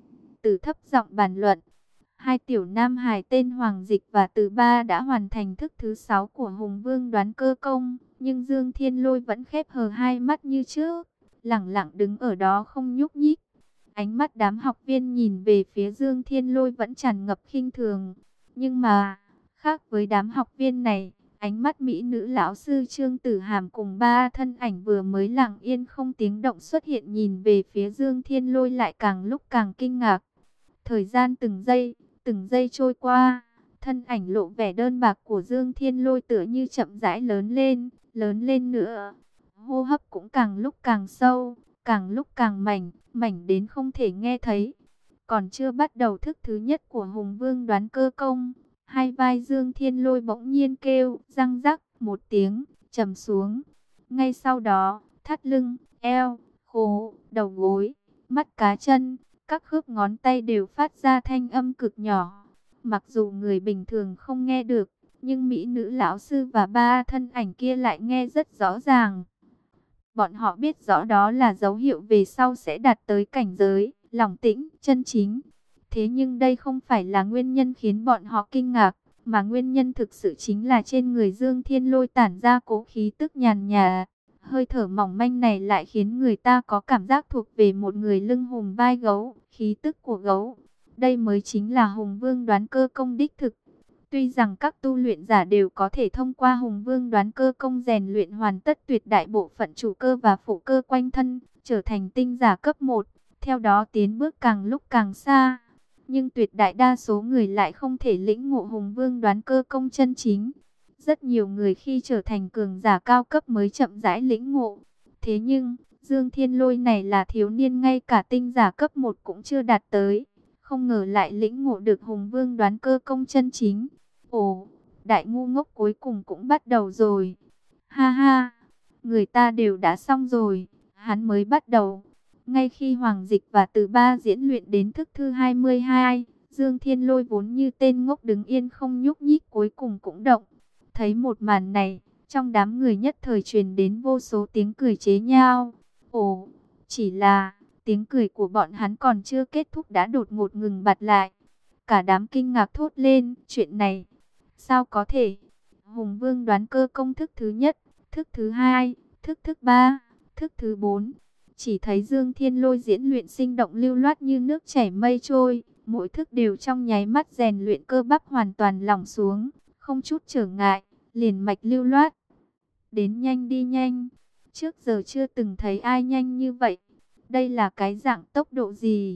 tử thấp giọng bàn luận. Hai tiểu nam hài tên Hoàng Dịch và Từ Ba đã hoàn thành thức thứ sáu của Hùng Vương đoán cơ công. Nhưng Dương Thiên Lôi vẫn khép hờ hai mắt như trước, lẳng lặng đứng ở đó không nhúc nhích. Ánh mắt đám học viên nhìn về phía Dương Thiên Lôi vẫn tràn ngập khinh thường. Nhưng mà, khác với đám học viên này, ánh mắt mỹ nữ lão sư Trương Tử Hàm cùng ba thân ảnh vừa mới lặng yên không tiếng động xuất hiện nhìn về phía Dương Thiên Lôi lại càng lúc càng kinh ngạc. Thời gian từng giây, từng giây trôi qua, thân ảnh lộ vẻ đơn bạc của Dương Thiên Lôi tựa như chậm rãi lớn lên, lớn lên nữa. Hô hấp cũng càng lúc càng sâu, càng lúc càng mảnh, mảnh đến không thể nghe thấy. Còn chưa bắt đầu thức thứ nhất của Hùng Vương đoán cơ công, hai vai Dương Thiên Lôi bỗng nhiên kêu, răng rắc, một tiếng, trầm xuống. Ngay sau đó, thắt lưng, eo, khố, đầu gối, mắt cá chân, các khớp ngón tay đều phát ra thanh âm cực nhỏ. Mặc dù người bình thường không nghe được, nhưng mỹ nữ lão sư và ba thân ảnh kia lại nghe rất rõ ràng. Bọn họ biết rõ đó là dấu hiệu về sau sẽ đạt tới cảnh giới, lòng tĩnh, chân chính. Thế nhưng đây không phải là nguyên nhân khiến bọn họ kinh ngạc, mà nguyên nhân thực sự chính là trên người Dương Thiên Lôi tản ra cố khí tức nhàn nhạt. Hơi thở mỏng manh này lại khiến người ta có cảm giác thuộc về một người lưng hùm vai gấu, khí tức của gấu. Đây mới chính là Hùng Vương đoán cơ công đích thực. Tuy rằng các tu luyện giả đều có thể thông qua Hùng Vương đoán cơ công rèn luyện hoàn tất tuyệt đại bộ phận chủ cơ và phụ cơ quanh thân, trở thành tinh giả cấp một, theo đó tiến bước càng lúc càng xa. Nhưng tuyệt đại đa số người lại không thể lĩnh ngộ Hùng Vương đoán cơ công chân chính. Rất nhiều người khi trở thành cường giả cao cấp mới chậm rãi lĩnh ngộ. Thế nhưng, Dương Thiên Lôi này là thiếu niên ngay cả tinh giả cấp một cũng chưa đạt tới. Không ngờ lại lĩnh ngộ được Hùng Vương đoán cơ công chân chính. Ồ, đại ngu ngốc cuối cùng cũng bắt đầu rồi. Ha ha, người ta đều đã xong rồi, hắn mới bắt đầu. Ngay khi Hoàng Dịch và Từ Ba diễn luyện đến thức thứ hai mươi hai, Dương Thiên Lôi vốn như tên ngốc đứng yên không nhúc nhích cuối cùng cũng động. Thấy một màn này, trong đám người nhất thời truyền đến vô số tiếng cười chế nhao. Ồ, chỉ là tiếng cười của bọn hắn còn chưa kết thúc đã đột ngột ngừng bặt lại. Cả đám kinh ngạc thốt lên, chuyện này, sao có thể? Hùng Vương đoán cơ công thức thứ nhất, thức thứ hai, thức thứ ba, thức thứ bốn. Chỉ thấy Dương Thiên Lôi diễn luyện sinh động lưu loát như nước chảy mây trôi. Mỗi thức đều trong nháy mắt rèn luyện cơ bắp hoàn toàn lỏng xuống, không chút trở ngại, liền mạch lưu loát. Đến nhanh đi nhanh, trước giờ chưa từng thấy ai nhanh như vậy. Đây là cái dạng tốc độ gì?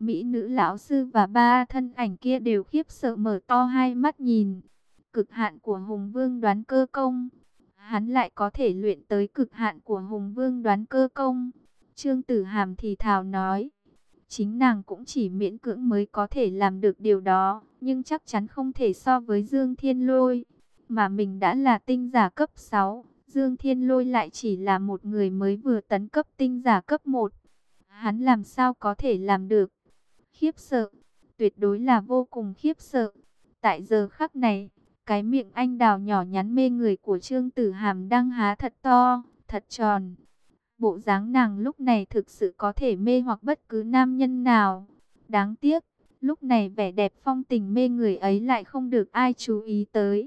Mỹ nữ lão sư và ba thân ảnh kia đều khiếp sợ mở to hai mắt nhìn. Cực hạn của Hùng Vương Đoán Cơ Công. Hắn lại có thể luyện tới cực hạn của Hùng Vương Đoán Cơ Công. Trương Tử Hàm thì thào nói. Chính nàng cũng chỉ miễn cưỡng mới có thể làm được điều đó. Nhưng chắc chắn không thể so với Dương Thiên Lôi. Mà mình đã là tinh giả cấp sáu. Dương Thiên Lôi lại chỉ là một người mới vừa tấn cấp tinh giả cấp một. Hắn làm sao có thể làm được? Khiếp sợ. Tuyệt đối là vô cùng khiếp sợ. Tại giờ khắc này, cái miệng anh đào nhỏ nhắn mê người của Trương Tử Hàm đang há thật to, thật tròn. Bộ dáng nàng lúc này thực sự có thể mê hoặc bất cứ nam nhân nào. Đáng tiếc, lúc này vẻ đẹp phong tình mê người ấy lại không được ai chú ý tới.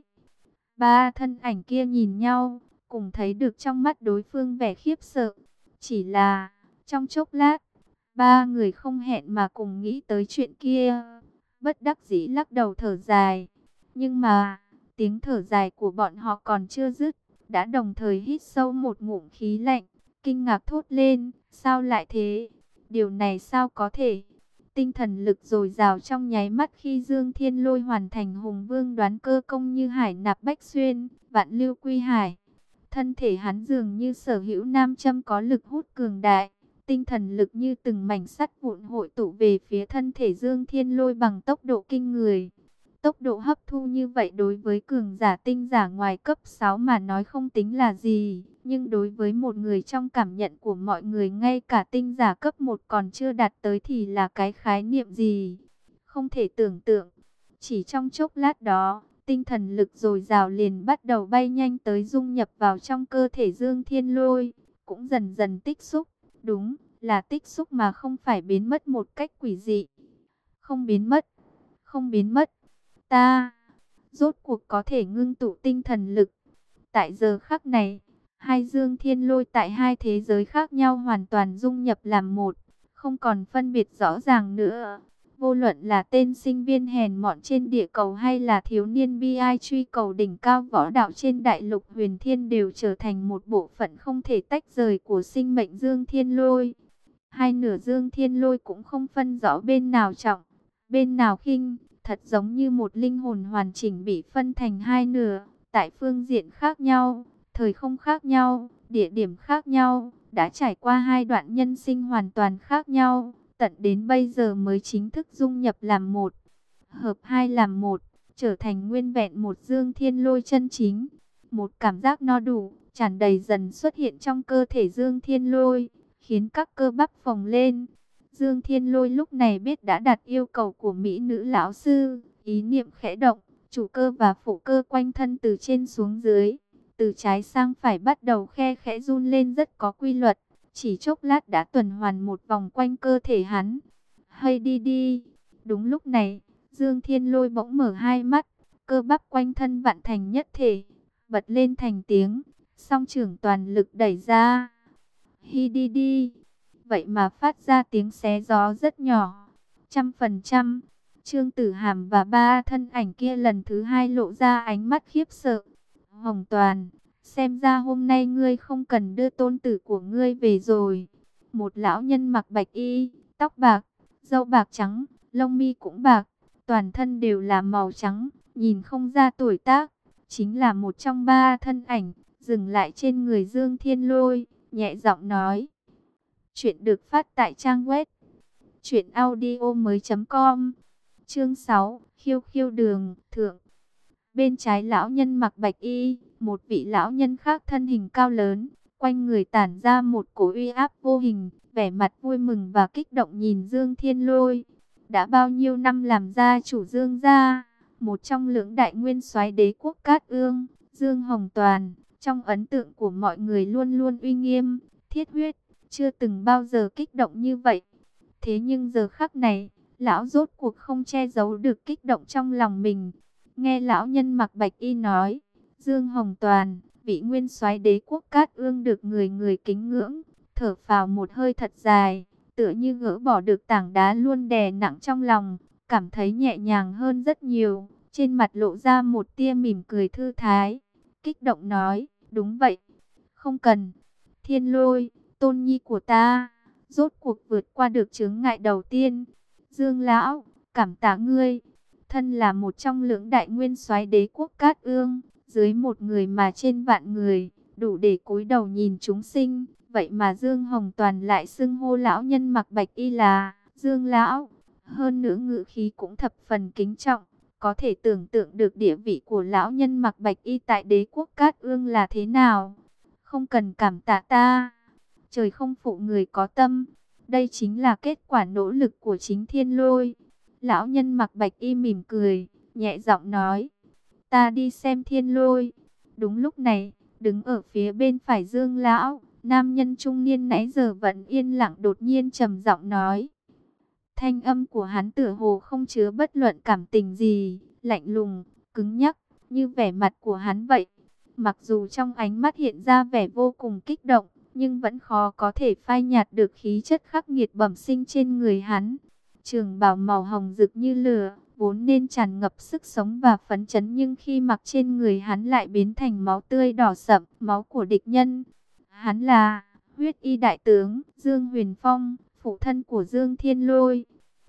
Ba thân ảnh kia nhìn nhau, cùng thấy được trong mắt đối phương vẻ khiếp sợ. Chỉ là, trong chốc lát, ba người không hẹn mà cùng nghĩ tới chuyện kia. Bất đắc dĩ lắc đầu thở dài. Nhưng mà, tiếng thở dài của bọn họ còn chưa dứt, đã đồng thời hít sâu một ngụm khí lạnh, kinh ngạc thốt lên, sao lại thế? Điều này sao có thể? Tinh thần lực dồi dào trong nháy mắt khi Dương Thiên Lôi hoàn thành Hùng Vương Đoán Cơ Công như hải nạp bách xuyên, vạn lưu quy hải. Thân thể hắn dường như sở hữu nam châm có lực hút cường đại, tinh thần lực như từng mảnh sắt vụn hội tụ về phía thân thể Dương Thiên Lôi bằng tốc độ kinh người. Tốc độ hấp thu như vậy đối với cường giả tinh giả ngoài cấp sáu mà nói không tính là gì. Nhưng đối với một người trong cảm nhận của mọi người ngay cả tinh giả cấp một còn chưa đạt tới thì là cái khái niệm gì? Không thể tưởng tượng. Chỉ trong chốc lát đó, tinh thần lực dồi dào liền bắt đầu bay nhanh tới dung nhập vào trong cơ thể Dương Thiên Lôi. Cũng dần dần tích xúc. Đúng, là tích xúc mà không phải biến mất một cách quỷ dị. Không biến mất. Không biến mất. Ta rốt cuộc có thể ngưng tụ tinh thần lực. Tại giờ khắc này, hai Dương Thiên Lôi tại hai thế giới khác nhau hoàn toàn dung nhập làm một, không còn phân biệt rõ ràng nữa. Vô luận là tên sinh viên hèn mọn trên địa cầu hay là thiếu niên bi ai truy cầu đỉnh cao võ đạo trên đại lục huyền thiên đều trở thành một bộ phận không thể tách rời của sinh mệnh Dương Thiên Lôi. Hai nửa Dương Thiên Lôi cũng không phân rõ bên nào trọng, bên nào khinh. Thật giống như một linh hồn hoàn chỉnh bị phân thành hai nửa, tại phương diện khác nhau, thời không khác nhau, địa điểm khác nhau, đã trải qua hai đoạn nhân sinh hoàn toàn khác nhau, tận đến bây giờ mới chính thức dung nhập làm một, hợp hai làm một, trở thành nguyên vẹn một Dương Thiên Lôi chân chính. Một cảm giác no đủ, tràn đầy dần xuất hiện trong cơ thể Dương Thiên Lôi, khiến các cơ bắp phồng lên. Dương Thiên Lôi lúc này biết đã đạt yêu cầu của mỹ nữ lão sư, ý niệm khẽ động, chủ cơ và phụ cơ quanh thân từ trên xuống dưới, từ trái sang phải bắt đầu khe khẽ run lên rất có quy luật, chỉ chốc lát đã tuần hoàn một vòng quanh cơ thể hắn. Hay đi đi. Đúng lúc này, Dương Thiên Lôi bỗng mở hai mắt, cơ bắp quanh thân vặn thành nhất thể, bật lên thành tiếng, song trưởng toàn lực đẩy ra. Hi đi đi. Vậy mà phát ra tiếng xé gió rất nhỏ. Trăm phần trăm. Trương Tử Hàm và ba thân ảnh kia lần thứ hai lộ ra ánh mắt khiếp sợ. Hồng Toàn, xem ra hôm nay ngươi không cần đưa tôn tử của ngươi về rồi. Một lão nhân mặc bạch y, tóc bạc, râu bạc trắng, lông mi cũng bạc, toàn thân đều là màu trắng, nhìn không ra tuổi tác. Chính là một trong ba thân ảnh, dừng lại trên người Dương Thiên Lôi, nhẹ giọng nói. Chuyện được phát tại trang web truyện audio mới chấm com. Chương sáu, khiêu khiêu đường, thượng. Bên trái lão nhân mặc bạch y, một vị lão nhân khác thân hình cao lớn, quanh người tản ra một cổ uy áp vô hình, vẻ mặt vui mừng và kích động nhìn Dương Thiên Lôi. Đã bao nhiêu năm làm gia chủ Dương gia, một trong lưỡng đại nguyên soái đế quốc Cát Ương, Dương Hồng Toàn, trong ấn tượng của mọi người luôn luôn uy nghiêm, thiết huyết, chưa từng bao giờ kích động như vậy. Thế nhưng giờ khắc này, lão rốt cuộc không che giấu được kích động trong lòng mình. Nghe lão nhân mặc bạch y nói, Dương Hồng Toàn, vị nguyên soái đế quốc Cát Ương được người người kính ngưỡng, thở phào một hơi thật dài, tựa như gỡ bỏ được tảng đá luôn đè nặng trong lòng, cảm thấy nhẹ nhàng hơn rất nhiều, trên mặt lộ ra một tia mỉm cười thư thái, kích động nói, đúng vậy, không cần. Thiên Lôi, tôn nhi của ta, rốt cuộc vượt qua được chướng ngại đầu tiên. Dương lão, cảm tạ ngươi. Thân là một trong lưỡng đại nguyên soái đế quốc Cát Ương, dưới một người mà trên vạn người, đủ để cúi đầu nhìn chúng sinh. Vậy mà Dương Hồng Toàn lại xưng hô lão nhân mặc bạch y là Dương lão. Hơn nữa ngữ khí cũng thập phần kính trọng. Có thể tưởng tượng được địa vị của lão nhân mặc bạch y tại đế quốc Cát Ương là thế nào. Không cần cảm tạ ta. Trời không phụ người có tâm. Đây chính là kết quả nỗ lực của chính Thiên Lôi. Lão nhân mặc bạch y mỉm cười, nhẹ giọng nói. Ta đi xem Thiên Lôi. Đúng lúc này, đứng ở phía bên phải Dương lão, nam nhân trung niên nãy giờ vẫn yên lặng đột nhiên trầm giọng nói. Thanh âm của hắn tựa hồ không chứa bất luận cảm tình gì, lạnh lùng, cứng nhắc, như vẻ mặt của hắn vậy. Mặc dù trong ánh mắt hiện ra vẻ vô cùng kích động, nhưng vẫn khó có thể phai nhạt được khí chất khắc nghiệt bẩm sinh trên người hắn. Trường bào màu hồng rực như lửa, vốn nên tràn ngập sức sống và phấn chấn, nhưng khi mặc trên người hắn lại biến thành máu tươi đỏ sậm, máu của địch nhân. Hắn là huyết y đại tướng Dương Huyền Phong, phụ thân của Dương Thiên Lôi.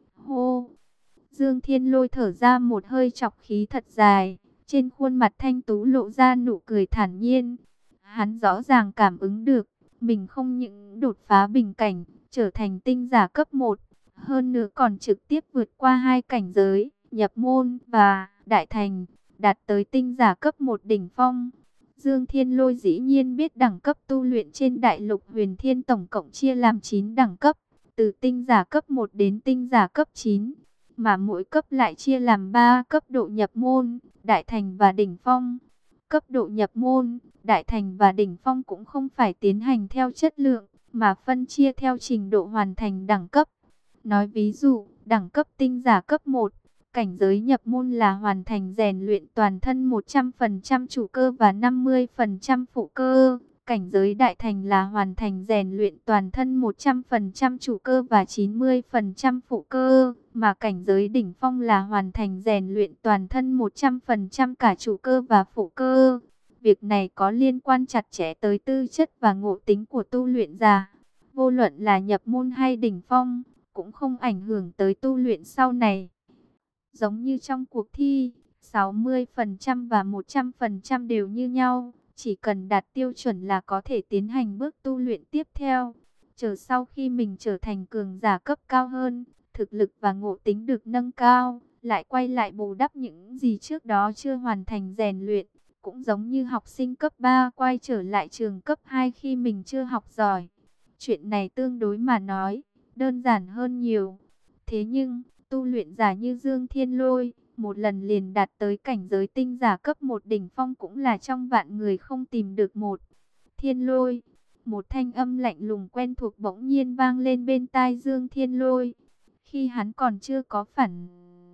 Hô! Dương Thiên Lôi thở ra một hơi trọc khí thật dài, trên khuôn mặt thanh tú lộ ra nụ cười thản nhiên. Hắn rõ ràng cảm ứng được, mình không những đột phá bình cảnh, trở thành tinh giả cấp một, hơn nữa còn trực tiếp vượt qua hai cảnh giới, nhập môn và đại thành, đạt tới tinh giả cấp một đỉnh phong. Dương Thiên Lôi dĩ nhiên biết đẳng cấp tu luyện trên đại lục Huyền Thiên tổng cộng chia làm chín đẳng cấp, từ tinh giả cấp một đến tinh giả cấp chín, mà mỗi cấp lại chia làm ba cấp độ nhập môn, đại thành và đỉnh phong. Cấp độ nhập môn, đại thành và đỉnh phong cũng không phải tiến hành theo chất lượng, mà phân chia theo trình độ hoàn thành đẳng cấp. Nói ví dụ, đẳng cấp tinh giả cấp một, cảnh giới nhập môn là hoàn thành rèn luyện toàn thân một trăm phần trăm chủ cơ và năm mươi phần trăm phụ cơ. Cảnh giới đại thành là hoàn thành rèn luyện toàn thân một trăm phần trăm chủ cơ và chín mươi phần trăm phụ cơ. Mà cảnh giới đỉnh phong là hoàn thành rèn luyện toàn thân một trăm phần trăm cả chủ cơ và phụ cơ. Việc này có liên quan chặt chẽ tới tư chất và ngộ tính của tu luyện giả. Vô luận là nhập môn hay đỉnh phong, cũng không ảnh hưởng tới tu luyện sau này. Giống như trong cuộc thi, sáu mươi phần trăm và một trăm phần trăm đều như nhau. Chỉ cần đạt tiêu chuẩn là có thể tiến hành bước tu luyện tiếp theo. Chờ sau khi mình trở thành cường giả cấp cao hơn, thực lực và ngộ tính được nâng cao, lại quay lại bù đắp những gì trước đó chưa hoàn thành rèn luyện. Cũng giống như học sinh cấp ba quay trở lại trường cấp hai khi mình chưa học giỏi. Chuyện này tương đối mà nói, đơn giản hơn nhiều. Thế nhưng, tu luyện giả như Dương Thiên Lôi, một lần liền đạt tới cảnh giới tinh giả cấp một đỉnh phong cũng là trong vạn người không tìm được một. Thiên Lôi, một thanh âm lạnh lùng quen thuộc bỗng nhiên vang lên bên tai Dương Thiên Lôi. Khi hắn còn chưa có phản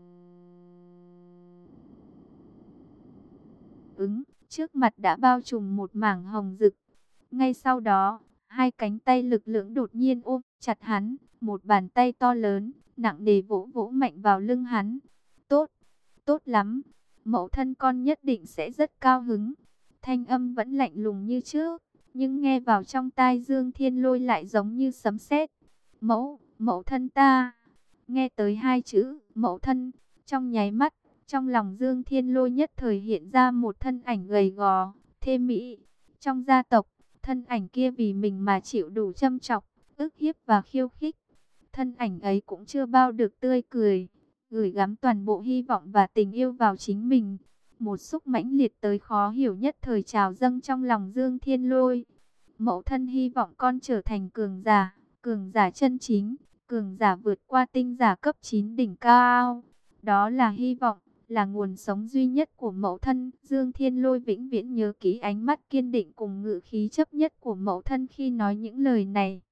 ứng, trước mặt đã bao trùm một mảng hồng rực. Ngay sau đó, hai cánh tay lực lưỡng đột nhiên ôm chặt hắn, một bàn tay to lớn, nặng nề vỗ vỗ mạnh vào lưng hắn. Tốt, tốt lắm, mẫu thân con nhất định sẽ rất cao hứng. Thanh âm vẫn lạnh lùng như trước, nhưng nghe vào trong tai Dương Thiên Lôi lại giống như sấm sét. Mẫu, mẫu thân ta. Nghe tới hai chữ, mẫu thân, trong nháy mắt, trong lòng Dương Thiên Lôi nhất thời hiện ra một thân ảnh gầy gò, thê mỹ. Trong gia tộc, thân ảnh kia vì mình mà chịu đủ châm chọc, ức hiếp và khiêu khích. Thân ảnh ấy cũng chưa bao được tươi cười, gửi gắm toàn bộ hy vọng và tình yêu vào chính mình. Một xúc mãnh liệt tới khó hiểu nhất thời trào dâng trong lòng Dương Thiên Lôi. Mẫu thân hy vọng con trở thành cường giả, cường giả chân chính, cường giả vượt qua tinh giả cấp chín đỉnh cao. Đó là hy vọng, là nguồn sống duy nhất của mẫu thân. Dương Thiên Lôi vĩnh viễn nhớ kỹ ánh mắt kiên định cùng ngự khí chấp nhất của mẫu thân khi nói những lời này.